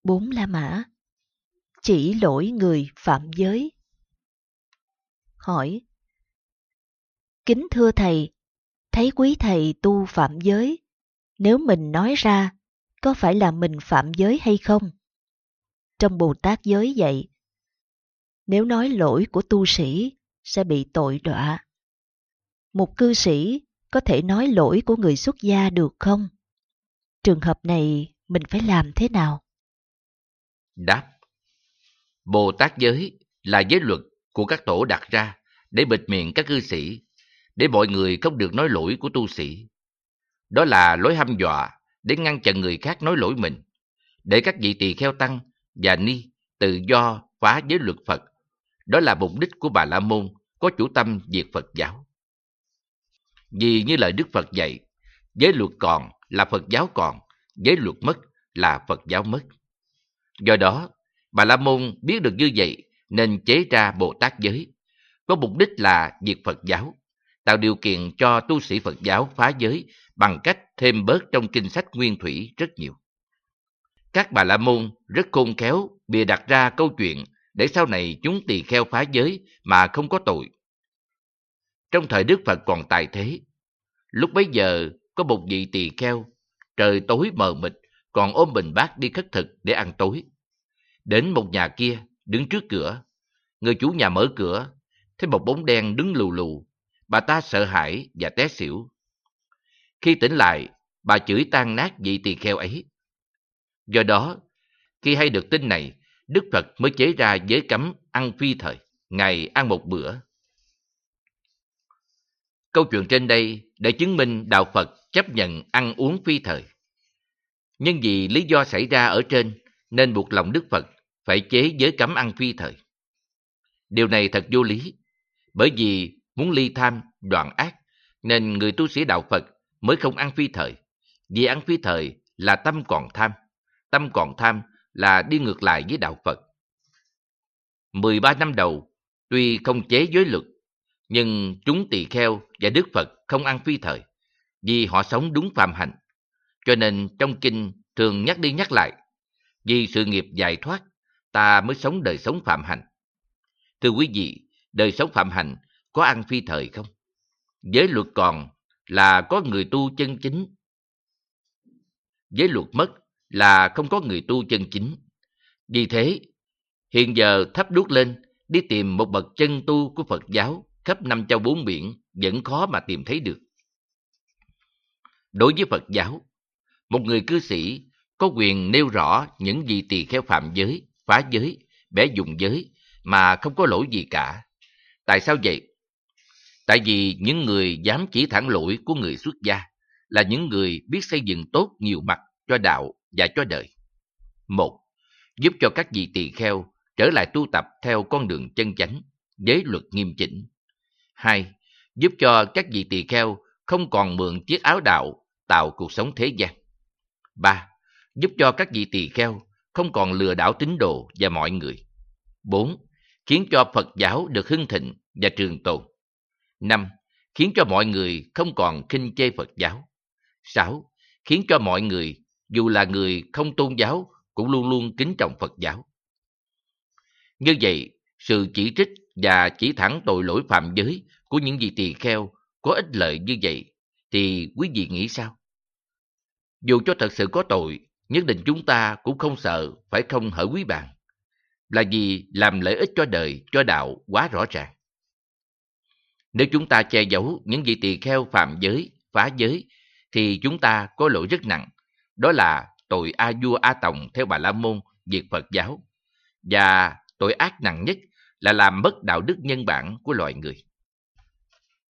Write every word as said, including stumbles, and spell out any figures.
Bốn La Mã. Chỉ lỗi người phạm giới. Hỏi: Kính thưa thầy, thấy quý thầy tu phạm giới, nếu mình nói ra, có phải là mình phạm giới hay không? Trong Bồ Tát giới dạy, nếu nói lỗi của tu sĩ sẽ bị tội đọa. Một cư sĩ có thể nói lỗi của người xuất gia được không? Trường hợp này mình phải làm thế nào? Đáp: Bồ Tát giới là giới luật của các tổ đặt ra để bịt miệng các cư sĩ, để mọi người không được nói lỗi của tu sĩ. Đó là lối hăm dọa để ngăn chặn người khác nói lỗi mình, để các vị tỳ kheo tăng và ni tự do phá giới luật Phật. Đó là mục đích của Bà La Môn có chủ tâm diệt Phật giáo. Vì như lời Đức Phật dạy, giới luật còn là Phật giáo còn, giới luật mất là Phật giáo mất. Do đó, Bà La Môn biết được như vậy nên chế ra Bồ Tát giới, có mục đích là diệt Phật giáo, tạo điều kiện cho tu sĩ Phật giáo phá giới bằng cách thêm bớt trong kinh sách nguyên thủy rất nhiều. Các Bà La Môn rất khôn khéo bịa đặt ra câu chuyện để sau này chúng tỳ kheo phá giới mà không có tội. Trong thời Đức Phật còn tại thế, lúc bấy giờ có một vị tỳ kheo, trời tối mờ mịt, còn ôm bình bát đi khất thực để ăn tối. Đến một nhà kia, đứng trước cửa, người chủ nhà mở cửa, thấy một bóng đen đứng lù lù, bà ta sợ hãi và té xỉu. Khi tỉnh lại, bà chửi tan nát vị tỳ kheo ấy. Do đó, khi hay được tin này, Đức Phật mới chế ra giới cấm ăn phi thời, ngày ăn một bữa. Câu chuyện trên đây để chứng minh đạo Phật chấp nhận ăn uống phi thời. Nhưng vì lý do xảy ra ở trên nên buộc lòng Đức Phật phải chế giới cấm ăn phi thời. Điều này thật vô lý, bởi vì muốn ly tham, đoạn ác, nên người tu sĩ đạo Phật mới không ăn phi thời. Vì ăn phi thời là tâm còn tham, tâm còn tham là đi ngược lại với đạo Phật. mười ba năm đầu, tuy không chế giới luật, nhưng chúng tỳ kheo và Đức Phật không ăn phi thời, vì họ sống đúng phạm hạnh. Cho nên trong kinh thường nhắc đi nhắc lại, vì sự nghiệp giải thoát, ta mới sống đời sống phạm hạnh. Thưa quý vị, đời sống phạm hạnh có ăn phi thời không? Giới luật còn là có người tu chân chính. Giới luật mất là không có người tu chân chính. Vì thế, hiện giờ thắp đuốc lên, đi tìm một bậc chân tu của Phật giáo khắp năm châu bốn biển vẫn khó mà tìm thấy được. Đối với Phật giáo, một người cư sĩ có quyền nêu rõ những gì tỳ kheo phạm giới, phá giới, bẻ dùng giới mà không có lỗi gì cả. Tại sao vậy? Tại vì những người dám chỉ thẳng lỗi của người xuất gia là những người biết xây dựng tốt nhiều mặt cho đạo và cho đời. Một, giúp cho các vị tỳ kheo trở lại tu tập theo con đường chân chánh, giới luật nghiêm chỉnh. Hai, giúp cho các vị tỳ kheo không còn mượn chiếc áo đạo tạo cuộc sống thế gian. Ba, giúp cho các vị tỳ kheo không còn lừa đảo tín đồ và mọi người. Bốn, khiến cho Phật giáo được hưng thịnh và trường tồn. Năm, khiến cho mọi người không còn khinh chê Phật giáo. Sáu, khiến cho mọi người, dù là người không tôn giáo, cũng luôn luôn kính trọng Phật giáo. Như vậy, sự chỉ trích và chỉ thẳng tội lỗi phạm giới của những vị tỳ kheo có ích lợi như vậy, thì quý vị nghĩ sao? Dù cho thật sự có tội, nhất định chúng ta cũng không sợ phải không hở quý bạn, là vì làm lợi ích cho đời, cho đạo quá rõ ràng. Nếu chúng ta che giấu những vị tỳ kheo phạm giới, phá giới, thì chúng ta có lỗi rất nặng, đó là tội A Vua A Tòng theo Bà La Môn diệt Phật giáo, và tội ác nặng nhất là làm mất đạo đức nhân bản của loài người.